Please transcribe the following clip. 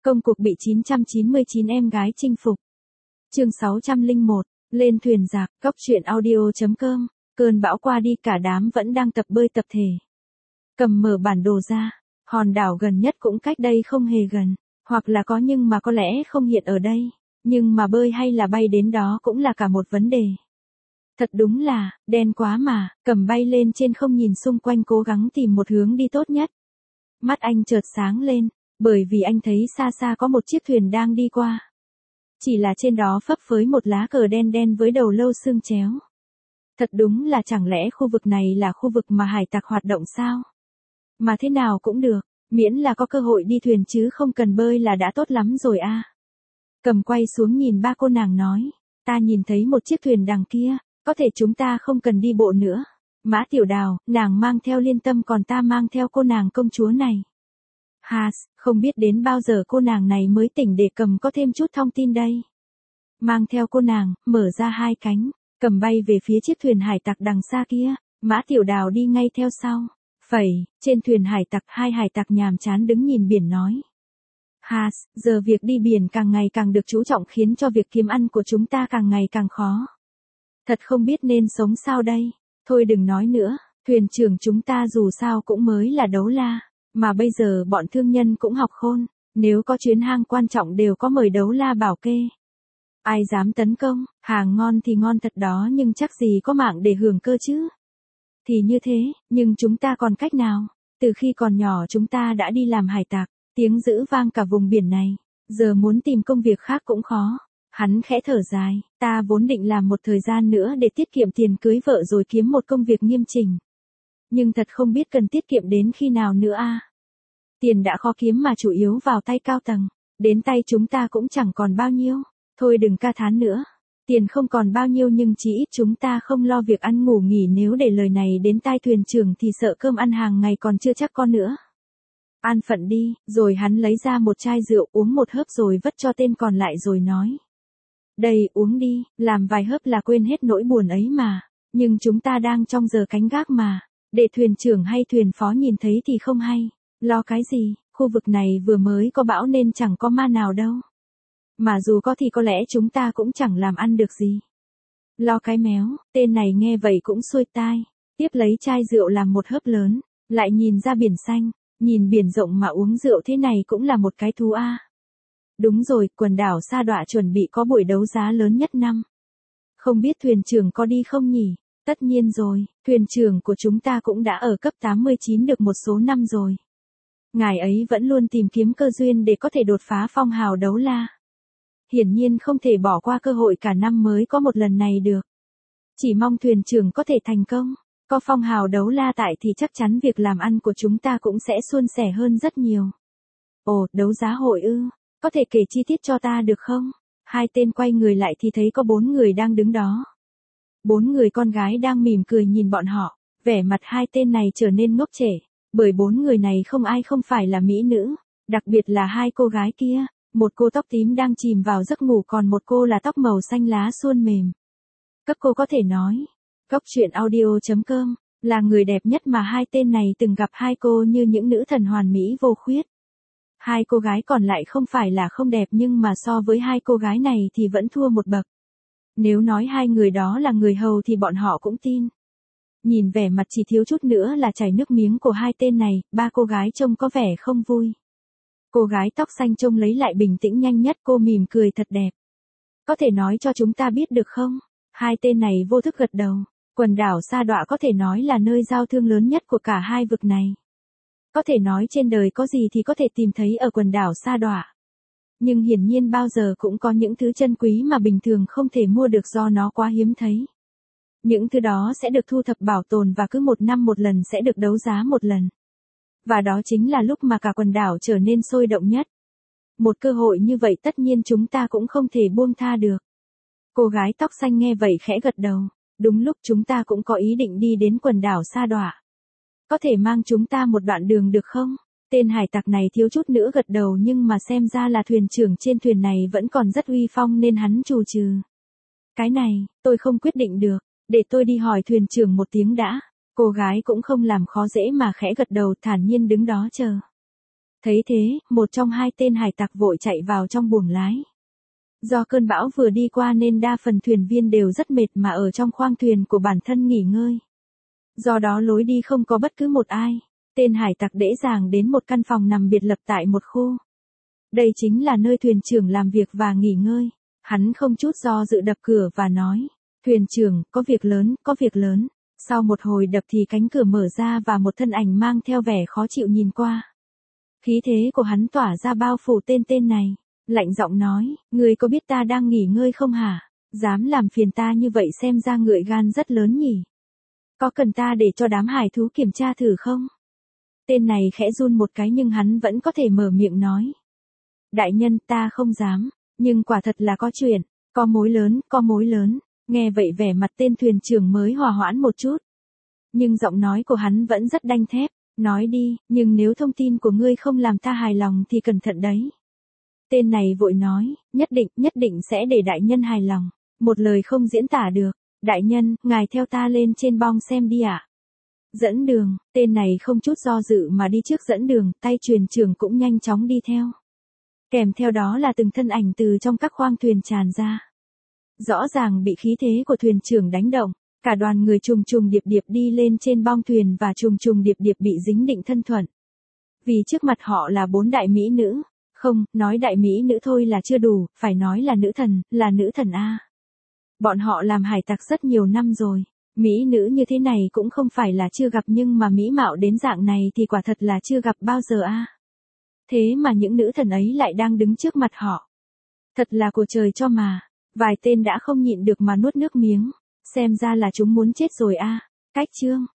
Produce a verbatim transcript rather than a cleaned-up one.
Công cuộc bị chín trăm chín mươi chín em gái chinh phục. Chương sáu trăm lẻ một, lên thuyền giặc, cóc truyện audio.com, cơn bão qua đi cả đám vẫn đang tập bơi tập thể. Cầm mở bản đồ ra, hòn đảo gần nhất cũng cách đây không hề gần, hoặc là có nhưng mà có lẽ không hiện ở đây, nhưng mà bơi hay là bay đến đó cũng là cả một vấn đề. Thật đúng là, đen quá mà, Cầm bay lên trên không nhìn xung quanh cố gắng tìm một hướng đi tốt nhất. Mắt anh chợt sáng lên, bởi vì anh thấy xa xa có một chiếc thuyền đang đi qua. Chỉ là trên đó phấp phới một lá cờ đen đen với đầu lâu xương chéo. Thật đúng là chẳng lẽ khu vực này là khu vực mà hải tặc hoạt động sao? Mà thế nào cũng được, miễn là có cơ hội đi thuyền chứ không cần bơi là đã tốt lắm rồi a. À. Cầm quay xuống nhìn ba cô nàng nói, ta nhìn thấy một chiếc thuyền đằng kia, có thể chúng ta không cần đi bộ nữa. Mã Tiểu Đào, nàng mang theo Liên Tâm còn ta mang theo cô nàng công chúa này. Hà, không biết đến bao giờ cô nàng này mới tỉnh để Cầm có thêm chút thông tin đây. Mang theo cô nàng, mở ra hai cánh, Cầm bay về phía chiếc thuyền hải tặc đằng xa kia, Mã Tiểu Đào đi ngay theo sau. Phẩy, trên thuyền hải tặc hai hải tặc nhàm chán đứng nhìn biển nói. Hà, giờ việc đi biển càng ngày càng được chú trọng khiến cho việc kiếm ăn của chúng ta càng ngày càng khó. Thật không biết nên sống sao đây, thôi đừng nói nữa, thuyền trưởng chúng ta dù sao cũng mới là đấu la. Mà bây giờ bọn thương nhân cũng học khôn, nếu có chuyến hang quan trọng đều có mời đấu la bảo kê. Ai dám tấn công, hàng ngon thì ngon thật đó nhưng chắc gì có mạng để hưởng cơ chứ. Thì như thế, nhưng chúng ta còn cách nào? Từ khi còn nhỏ chúng ta đã đi làm hải tặc, tiếng dữ vang cả vùng biển này, giờ muốn tìm công việc khác cũng khó. Hắn khẽ thở dài, ta vốn định làm một thời gian nữa để tiết kiệm tiền cưới vợ rồi kiếm một công việc nghiêm chỉnh. Nhưng thật không biết cần tiết kiệm đến khi nào nữa a. À. Tiền đã khó kiếm mà chủ yếu vào tay cao tầng, đến tay chúng ta cũng chẳng còn bao nhiêu, thôi đừng ca thán nữa. Tiền không còn bao nhiêu nhưng chỉ ít chúng ta không lo việc ăn ngủ nghỉ nếu để lời này đến tai thuyền trưởng thì sợ cơm ăn hàng ngày còn chưa chắc con nữa. An phận đi, rồi hắn lấy ra một chai rượu uống một hớp rồi vất cho tên còn lại rồi nói. Đây uống đi, làm vài hớp là quên hết nỗi buồn ấy mà, nhưng chúng ta đang trong giờ cánh gác mà. Để thuyền trưởng hay thuyền phó nhìn thấy thì không hay, lo cái gì, khu vực này vừa mới có bão nên chẳng có ma nào đâu. Mà dù có thì có lẽ chúng ta cũng chẳng làm ăn được gì. Lo cái méo, tên này nghe vậy cũng xuôi tai, tiếp lấy chai rượu làm một hớp lớn, lại nhìn ra biển xanh, nhìn biển rộng mà uống rượu thế này cũng là một cái thú a. À. Đúng rồi, quần đảo Sa Đọa chuẩn bị có buổi đấu giá lớn nhất năm. Không biết thuyền trưởng có đi không nhỉ? Tất nhiên rồi, thuyền trưởng của chúng ta cũng đã ở cấp tám mươi chín được một số năm rồi. Ngài ấy vẫn luôn tìm kiếm cơ duyên để có thể đột phá phong hào đấu la. Hiển nhiên không thể bỏ qua cơ hội cả năm mới có một lần này được. Chỉ mong thuyền trưởng có thể thành công, có phong hào đấu la tại thì chắc chắn việc làm ăn của chúng ta cũng sẽ suôn sẻ hơn rất nhiều. Ồ, đấu giá hội ư, có thể kể chi tiết cho ta được không? Hai tên quay người lại thì thấy có bốn người đang đứng đó. Bốn người con gái đang mỉm cười nhìn bọn họ, vẻ mặt hai tên này trở nên ngốc trẻ, bởi bốn người này không ai không phải là mỹ nữ, đặc biệt là hai cô gái kia, một cô tóc tím đang chìm vào giấc ngủ còn một cô là tóc màu xanh lá suôn mềm. Các cô có thể nói, cóc truyện audio.com, là người đẹp nhất mà hai tên này từng gặp hai cô như những nữ thần hoàn mỹ vô khuyết. Hai cô gái còn lại không phải là không đẹp nhưng mà so với hai cô gái này thì vẫn thua một bậc. Nếu nói hai người đó là người hầu thì bọn họ cũng tin. Nhìn vẻ mặt chỉ thiếu chút nữa là chảy nước miếng của hai tên này, ba cô gái trông có vẻ không vui. Cô gái tóc xanh trông lấy lại bình tĩnh nhanh nhất, cô mỉm cười thật đẹp. Có thể nói cho chúng ta biết được không? Hai tên này vô thức gật đầu. Quần đảo Sa Đọa có thể nói là nơi giao thương lớn nhất của cả hai vực này. Có thể nói trên đời có gì thì có thể tìm thấy ở quần đảo Sa Đọa. Nhưng hiển nhiên bao giờ cũng có những thứ chân quý mà bình thường không thể mua được do nó quá hiếm thấy. Những thứ đó sẽ được thu thập bảo tồn và cứ một năm một lần sẽ được đấu giá một lần. Và đó chính là lúc mà cả quần đảo trở nên sôi động nhất. Một cơ hội như vậy tất nhiên chúng ta cũng không thể buông tha được. Cô gái tóc xanh nghe vậy khẽ gật đầu. Đúng lúc chúng ta cũng có ý định đi đến quần đảo Sa Đọa. Có thể mang chúng ta một đoạn đường được không? Tên hải tặc này thiếu chút nữa gật đầu nhưng mà xem ra là thuyền trưởng trên thuyền này vẫn còn rất uy phong nên hắn trù trừ. Cái này, tôi không quyết định được, để tôi đi hỏi thuyền trưởng một tiếng đã. Cô gái cũng không làm khó dễ mà khẽ gật đầu thản nhiên đứng đó chờ. Thấy thế, một trong hai tên hải tặc vội chạy vào trong buồng lái. Do cơn bão vừa đi qua nên đa phần thuyền viên đều rất mệt mà ở trong khoang thuyền của bản thân nghỉ ngơi. Do đó lối đi không có bất cứ một ai. Tên hải tặc dễ dàng đến một căn phòng nằm biệt lập tại một khu. Đây chính là nơi thuyền trưởng làm việc và nghỉ ngơi. Hắn không chút do dự đập cửa và nói, thuyền trưởng, có việc lớn, có việc lớn. Sau một hồi đập thì cánh cửa mở ra và một thân ảnh mang theo vẻ khó chịu nhìn qua. Khí thế của hắn tỏa ra bao phủ tên tên này. Lạnh giọng nói, ngươi có biết ta đang nghỉ ngơi không hả? Dám làm phiền ta như vậy xem ra ngựa gan rất lớn nhỉ. Có cần ta để cho đám hải thú kiểm tra thử không? Tên này khẽ run một cái nhưng hắn vẫn có thể mở miệng nói. Đại nhân, ta không dám, nhưng quả thật là có chuyện, có mối lớn, có mối lớn. Nghe vậy vẻ mặt tên thuyền trưởng mới hòa hoãn một chút. Nhưng giọng nói của hắn vẫn rất đanh thép, nói đi, nhưng nếu thông tin của ngươi không làm ta hài lòng thì cẩn thận đấy. Tên này vội nói, nhất định, nhất định sẽ để đại nhân hài lòng, một lời không diễn tả được. Đại nhân, ngài theo ta lên trên bong xem đi ạ. Dẫn đường, tên này không chút do dự mà đi trước dẫn đường, tay thuyền trưởng cũng nhanh chóng đi theo. Kèm theo đó là từng thân ảnh từ trong các khoang thuyền tràn ra. Rõ ràng bị khí thế của thuyền trưởng đánh động, cả đoàn người trùng trùng điệp điệp đi lên trên bong thuyền và trùng trùng điệp điệp bị dính định thân thuận. Vì trước mặt họ là bốn đại mỹ nữ, không, nói đại mỹ nữ thôi là chưa đủ, phải nói là nữ thần, là nữ thần A. Bọn họ làm hải tặc rất nhiều năm rồi, mỹ nữ như thế này cũng không phải là chưa gặp nhưng mà mỹ mạo đến dạng này thì quả thật là chưa gặp bao giờ A. Thế mà những nữ thần ấy lại đang đứng trước mặt họ. Thật là của trời cho mà. Vài tên đã không nhịn được mà nuốt nước miếng. Xem ra là chúng muốn chết rồi a. Cách chương.